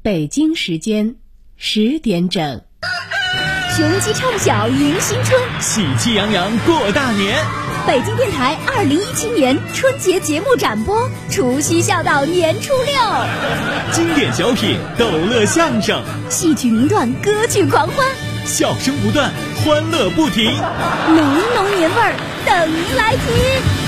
北京时间10点整。 雄鸡唱晓迎新春， 喜气洋洋过大年。 北京电台2017年春节节目展播，除夕笑到年初6， 经典小品、逗乐相声、 戏曲名段、歌剧狂欢， 笑声不断，欢乐不停， 浓浓年味儿等您来听。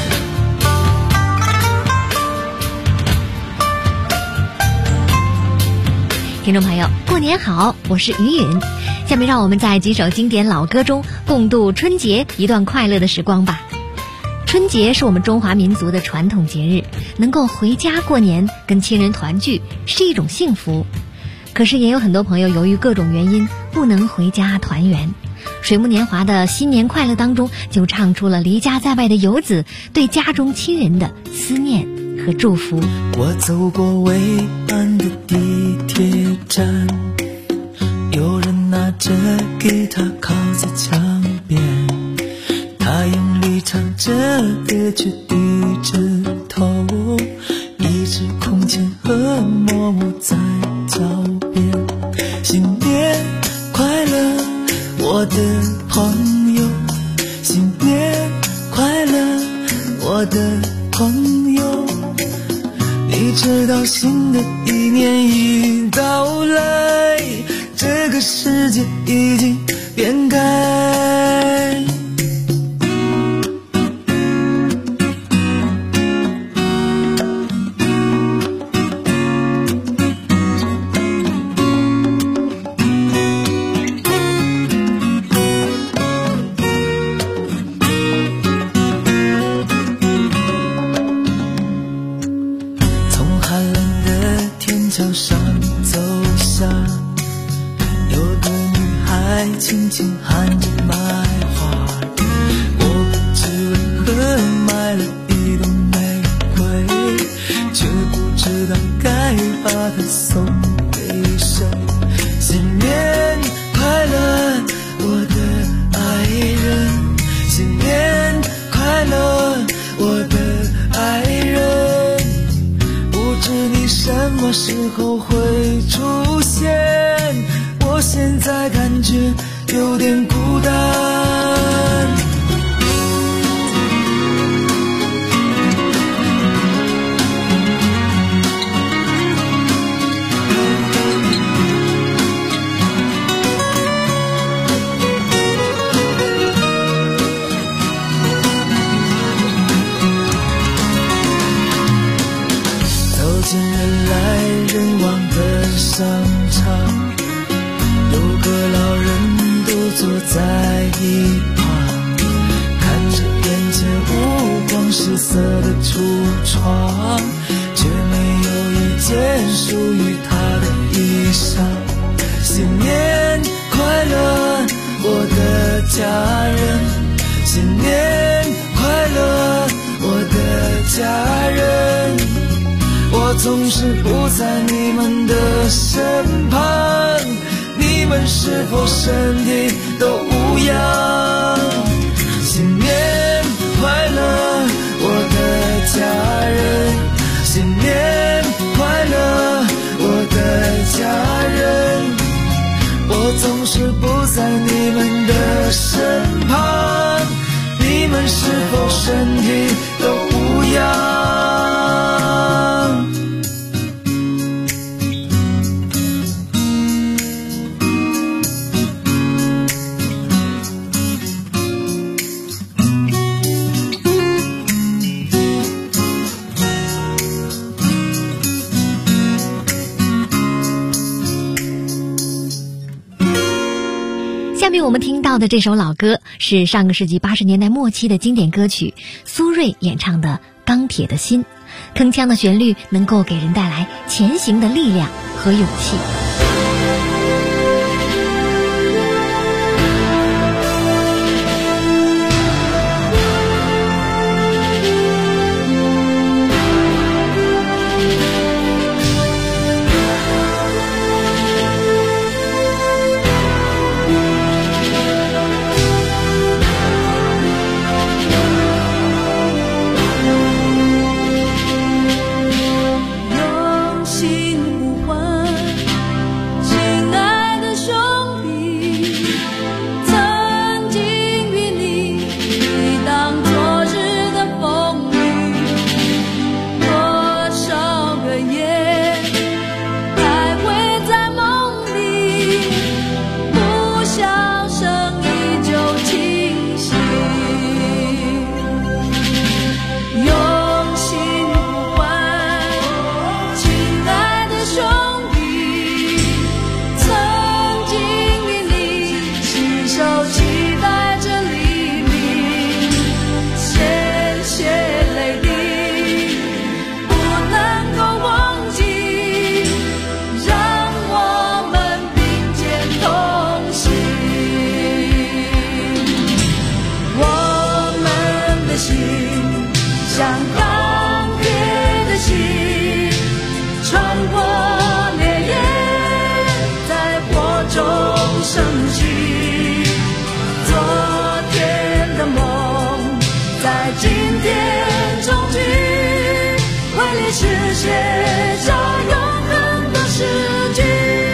听众朋友，过年好，我是于允。下面让我们在几首经典老歌中共度春节一段快乐的时光吧。春节是我们中华民族的传统节日，能够回家过年跟亲人团聚是一种幸福。可是也有很多朋友由于各种原因不能回家团圆。水木年华的新年快乐当中就唱出了离家在外的游子对家中亲人的思念和祝福。 我走过巍岸的地铁站，有人拿着吉他靠在墙边，他用力唱着歌曲低着头，一支空弦和默默在脚边。新年快乐，我的朋友，新年快乐，我的朋友。你知道新的一年已到来，这个世界已经变改。桥上走下，有个女孩轻轻喊着买花，我不知为何买了一朵玫瑰，却不知道该把它送给谁。新年快乐，我的爱人，新年快乐，我的爱人，不知你什么时候会出现，我现在感觉有点孤单。人来人往的商场，有个老人都坐在一旁，看着眼前五光十色的橱窗，却没有一件属于他的衣裳。新年快乐，我的家人，新年快乐，我的家人，我总是不在你们的身旁，你们是否身体都无恙？新年快乐，我的家人，新年快乐，我的家人，我总是不在你们的身旁，你们是否身体都无恙？ 下面我们听到的这首老歌是上个世纪80年代末期的经典歌曲，苏芮演唱的《钢铁的心》，铿锵的旋律能够给人带来前行的力量和勇气。 有心无魂。 写下永恒的诗句。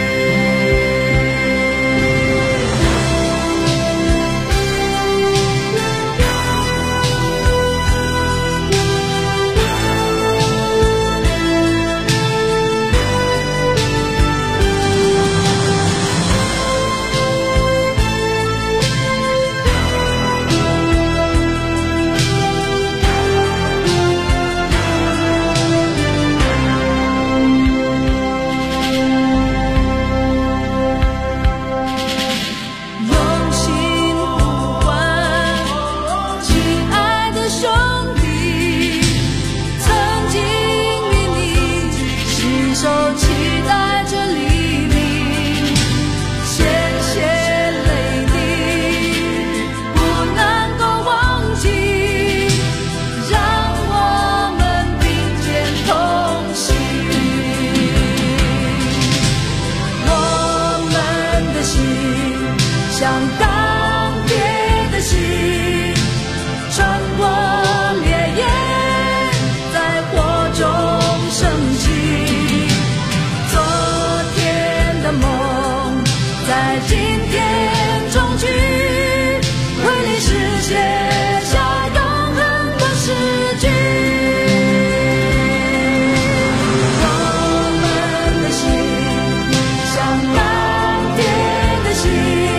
像钢铁的心，穿过烈焰，在火中升起。昨天的梦，在今天中去，为历史写下永恒的诗句。我们的心，像钢铁的心。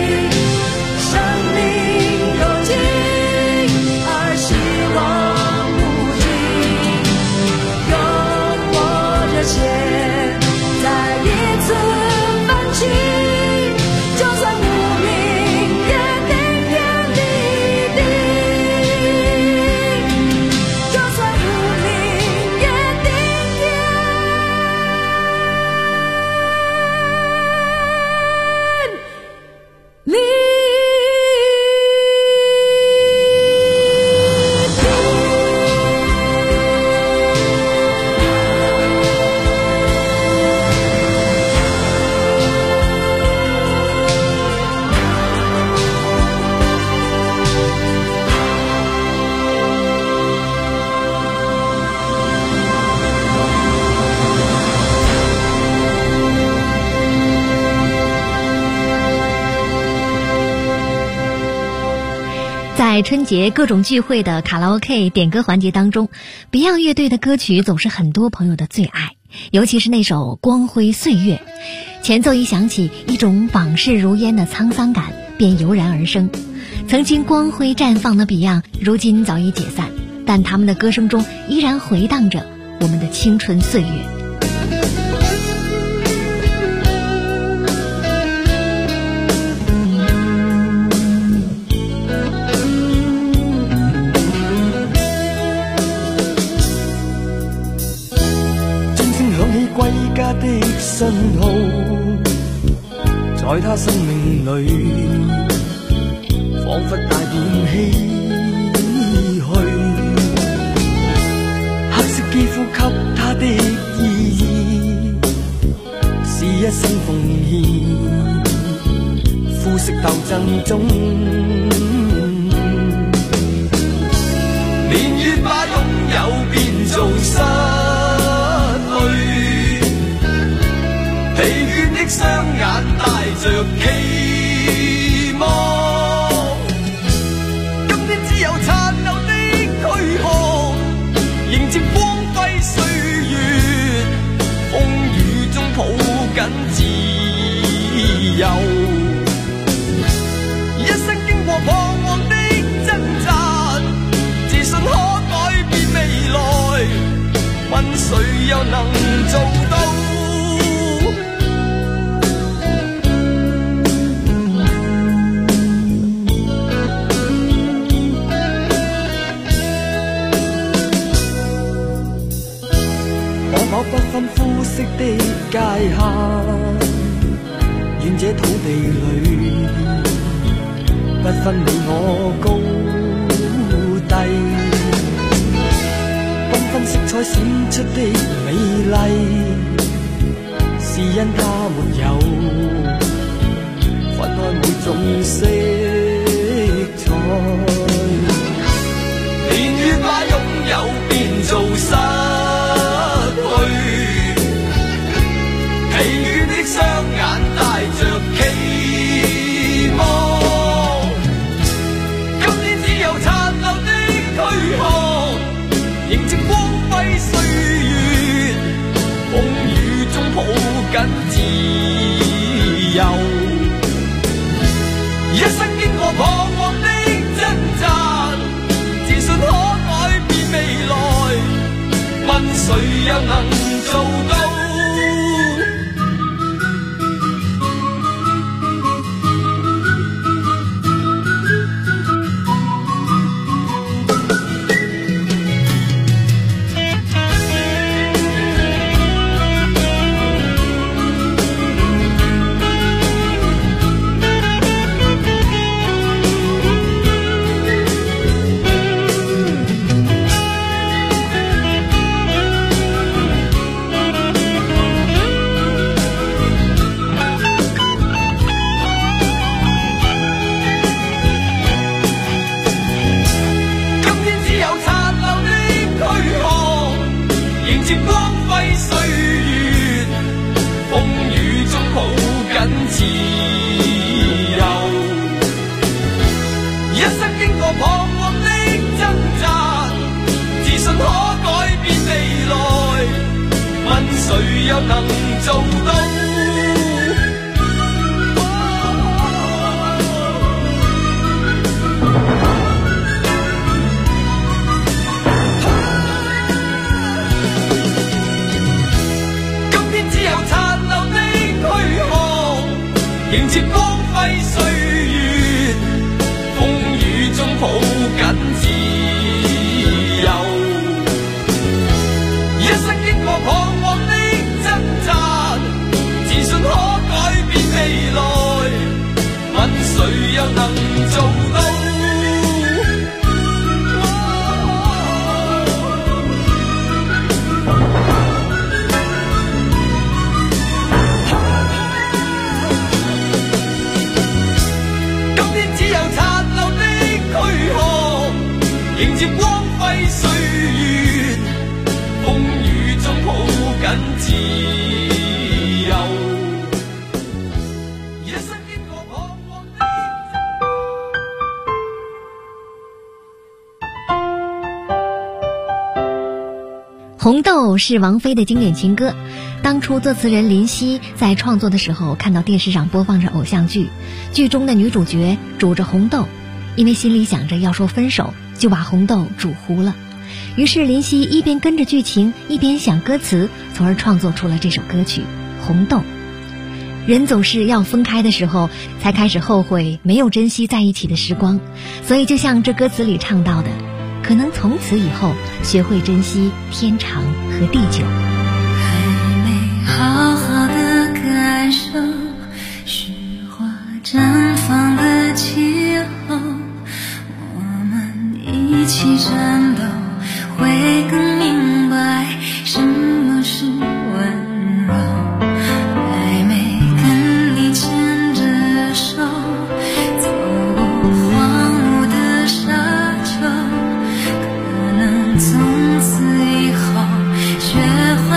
在春节各种聚会的卡拉 OK 点歌环节当中， Beyond 乐队的歌曲总是很多朋友的最爱，尤其是那首《光辉岁月》，前奏一响起，一种往事如烟的沧桑感便油然而生。曾经光辉绽放的 Beyond 如今早已解散，但他们的歌声中依然回荡着我们的青春岁月。 歸家的信號，在他生命裏，彷彿帶點唏噓。黑色肌膚給他的意義，是一生奉獻。膚色鬥爭中，年月把擁有變做失去。疲倦的雙眼帶着期望，今天只有殘留的軀殼，迎接光輝歲月，風雨中抱緊自由。一生經過彷徨的掙扎，自信可改變未來，問誰又能做到？不分膚色的界限，願這土地裏不分你我高低，繽紛色彩閃出的美麗，是因它沒有分開每種色彩。年月把擁有變做失去， 的雙眼帶着期望，今天只有殘留的軀殼，迎接光輝歲月，風雨中抱緊自由，一生經過彷徨的掙扎，自信可改變未來，問誰又能做到？誰又能做到？今天只有殘留的軀殼，迎接光輝歲月，風雨中抱緊自由，一生經過彷徨的掙扎，自信可改變未來，問誰又能做到？今天只有殘留的軀殼，迎接光輝歲月，風雨中抱緊自由，一生經過彷徨的。 红豆是王菲的经典情歌，当初作词人林夕在创作的时候，看到电视上播放着偶像剧，剧中的女主角煮着红豆，因为心里想着要说分手，就把红豆煮糊了。于是林夕一边跟着剧情，一边想歌词，从而创作出了这首歌曲《红豆》。人总是要分开的时候，才开始后悔没有珍惜在一起的时光，所以就像这歌词里唱到的，可能从此以后学会珍惜天长和地久。 还没好好的感受雪花绽放的气候，我们一起战斗，会更明白什么是温柔。还没跟你牵着手走过荒芜的沙丘，可能从此以后学会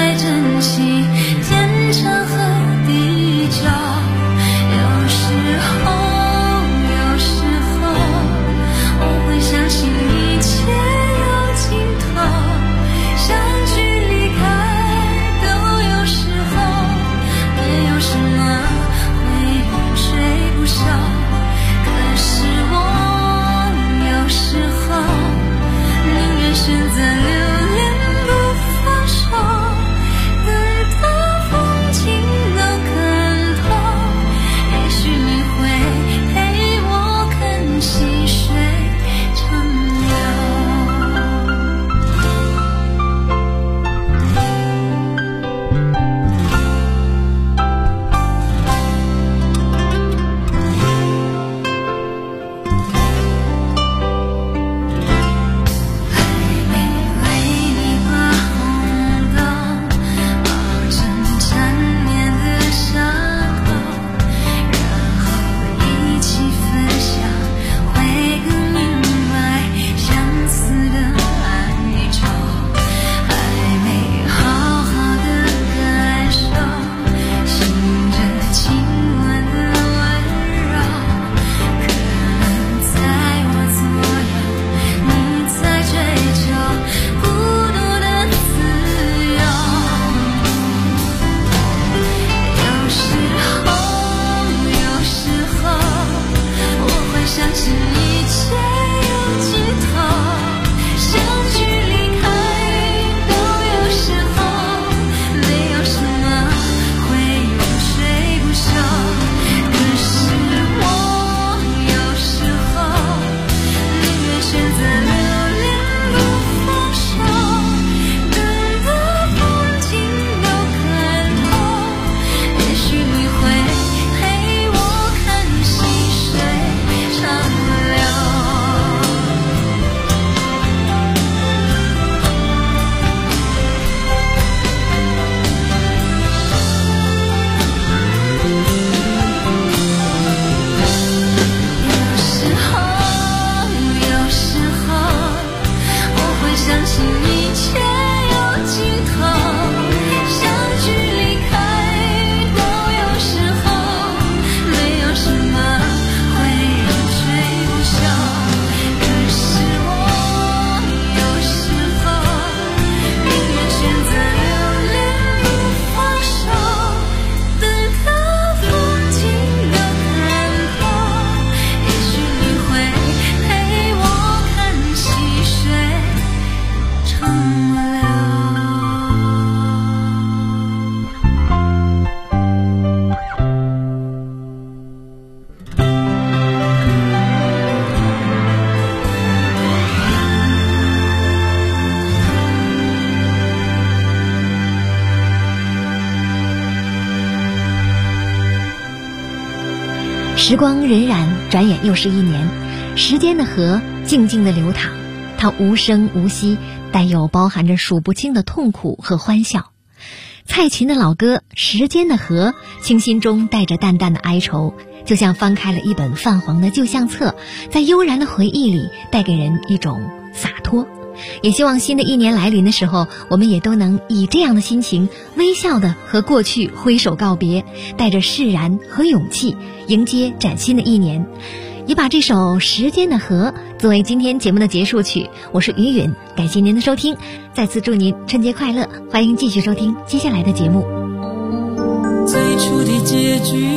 时光荏苒，转眼又是一年。时间的河静静地流淌，它无声无息，带有包含着数不清的痛苦和欢笑。蔡琴的老歌《时间的河》，清新中带着淡淡的哀愁，就像翻开了一本泛黄的旧相册，在悠然的回忆里带给人一种洒脱。也希望新的一年来临的时候，我们也都能以这样的心情，微笑地和过去挥手告别，带着释然和勇气迎接崭新的一年。也把这首《时间的河》作为今天节目的结束曲。我是于允，感谢您的收听，再次祝您春节快乐，欢迎继续收听接下来的节目。 最初的结局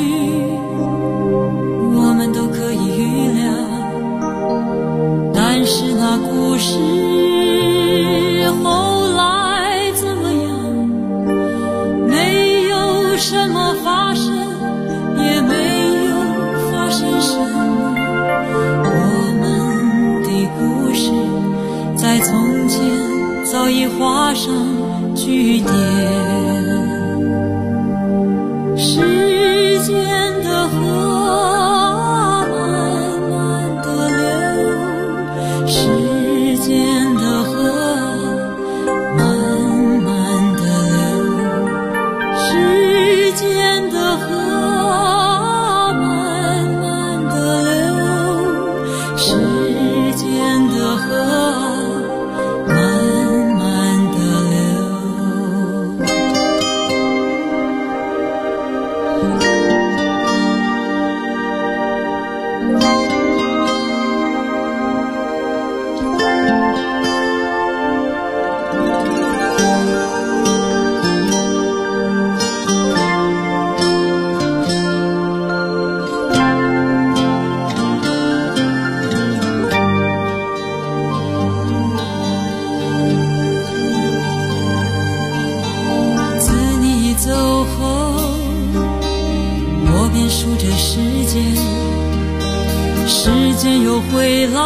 我们都可以预料，但是那故事后来怎么样，没有什么发生，也没有发生什么，我们的故事在从前早已画上句点。时间的河慢慢地流，时间的河慢慢地流，时间的河慢慢地流，时间的河慢慢地流。时间又回来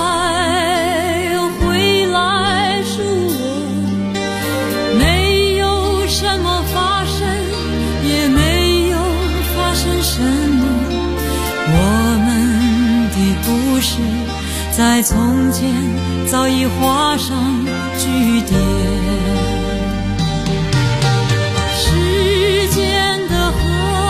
数我，没有什么发生，也没有发生什么，我们的故事在从前早已画上句点。时间的河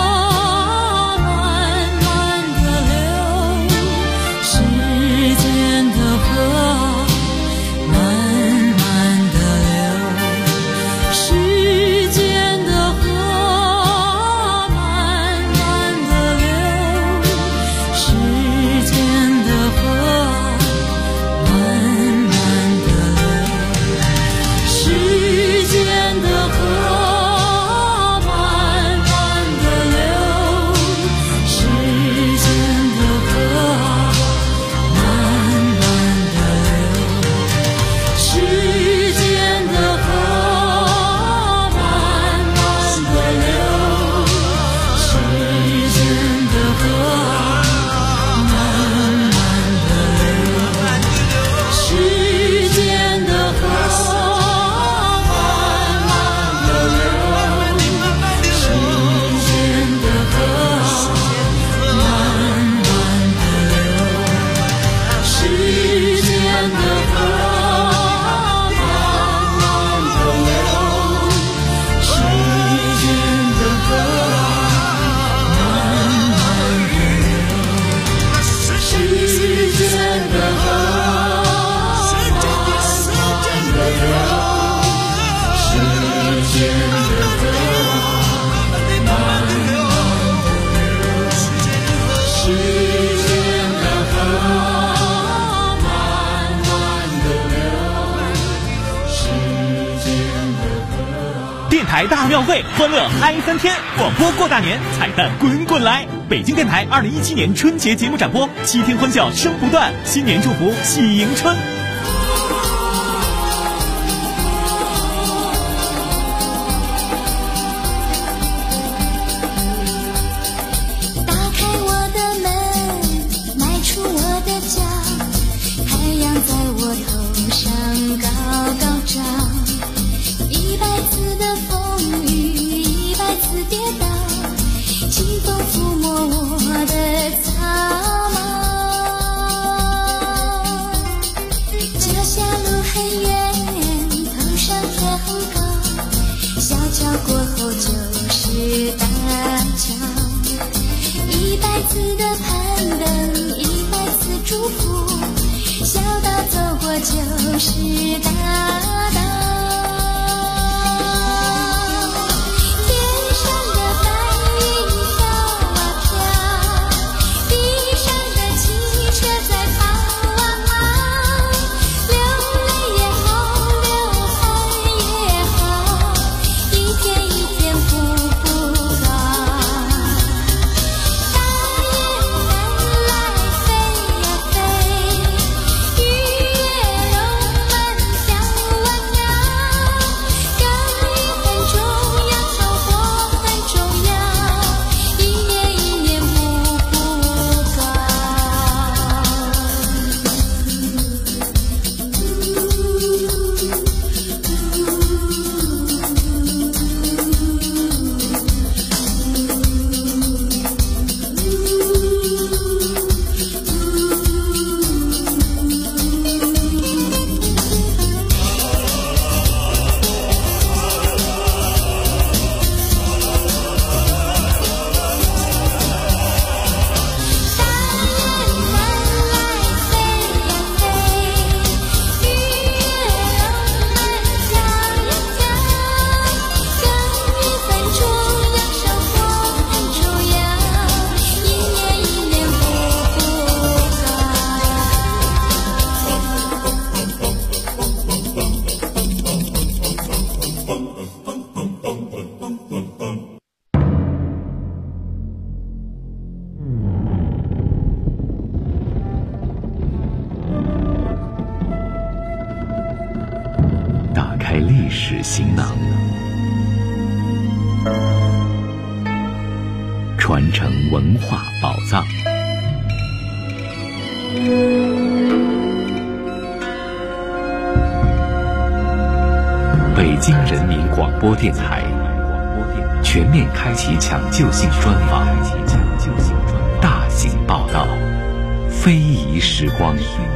电台大庙会，欢乐嗨3天，广播过大年，彩蛋滚滚来！北京电台2017年春节节目展播，7天欢笑声不断，新年祝福喜迎春。 打开我的门，迈出我的脚，太阳在我头上高高照。100次的风雨，100次跌倒，清风抚摸我的次的攀登，100次祝福，笑到走过就是大道。天上的白云飘啊飘，地上的汽车在跑啊跑，流泪也好，流汗也好，一天一天步步高。大雁南来飞呀飞，鱼跃龙门跳啊跳，耕耘很重要，收获很重要，一年一年步步高。 打开历史行囊，传承文化宝藏。北京人民广播电台全面开启抢救性专访，大型报道，非遗时光。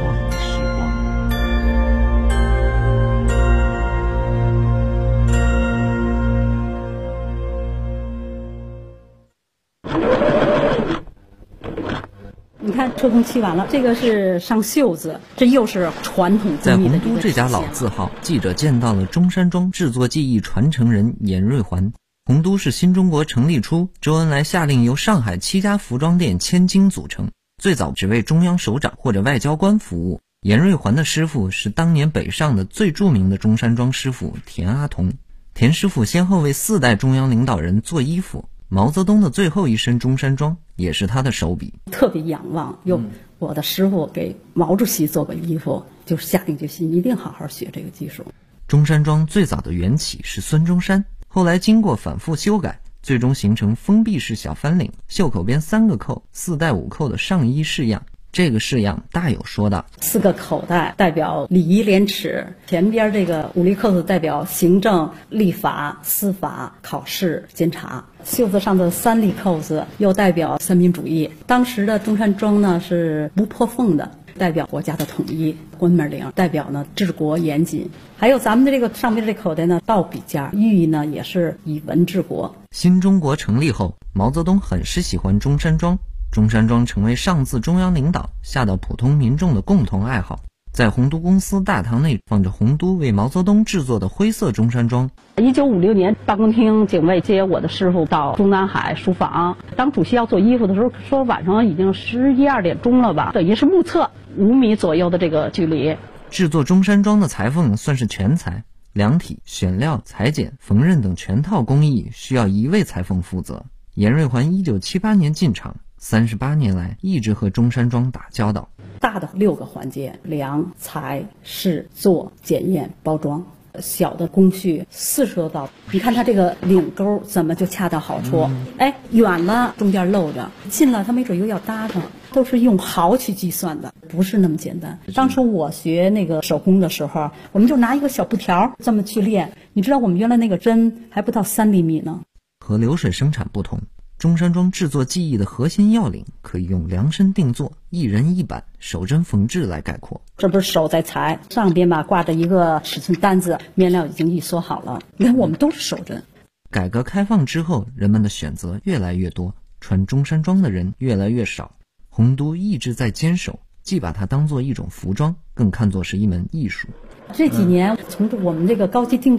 你看车工漆完了，这个是上袖子，这又是传统在工艺的洪都这家老字号，记者见到了中山装制作技艺传承人严瑞环。洪都是新中国成立初，周恩来下令由上海7家服装店千金组成，最早只为中央首长或者外交官服务。严瑞环的师傅是当年北上的最著名的中山装师傅田阿童。田师傅先后为4代中央领导人做衣服，毛泽东的最后一身中山装也是他的手笔。 特别仰望，我的师傅给毛主席做过衣服，就下定决心一定好好学这个技术。 中山装最早的缘起是孙中山，后来经过反复修改，最终形成封闭式小翻领，袖口边3个扣，4带5扣的上衣式样。这个式样大有说道 ，4个口袋代表礼仪廉耻，前边这个5粒扣子代表行政、立法、司法、考试、监察，袖子上的3粒扣子又代表三民主义。当时的中山装呢是不破缝的，代表国家的统一；关门领代表呢治国严谨。还有咱们的这个上边这口袋呢倒笔架，寓意呢也是以文治国。 新中国成立后，毛泽东很是喜欢中山装，中山装成为上自中央领导下到普通民众的共同爱好。在洪都公司大堂内放着洪都为毛泽东制作的灰色中山装。 1956年，办公厅警卫接我的师傅到中南海书房，当主席要做衣服的时候，说晚上已经11、12点钟了吧，等于是目测5米左右的这个距离。 制作中山装的裁缝算是全才，量体、选料、裁剪、缝纫等全套工艺需要1位裁缝负责。严瑞环1978年进场，38年来一直和中山装打交道。 大的6个环节：量、裁、试、做、检验、包装。小的工序40多道，你看它这个领钩怎么就恰到好处？远了中间露着，近了它没准又要搭上，都是用毫去计算的，不是那么简单。当初我学那个手工的时候，我们就拿一个小布条这么去练，你知道我们原来那个针还不到3厘米呢。 和流水生产不同，中山装制作技艺的核心要领可以用量身定做、一人一板、手针缝制来概括。 这不是手在裁，上边吧挂着一个尺寸单子，面料已经一缩好了。你看我们都是手针。 改革开放之后，人们的选择越来越多， 穿中山装的人越来越少。洪都一直在坚守，既把它当作一种服装，更看作是一门艺术。 这几年从我们这个高级定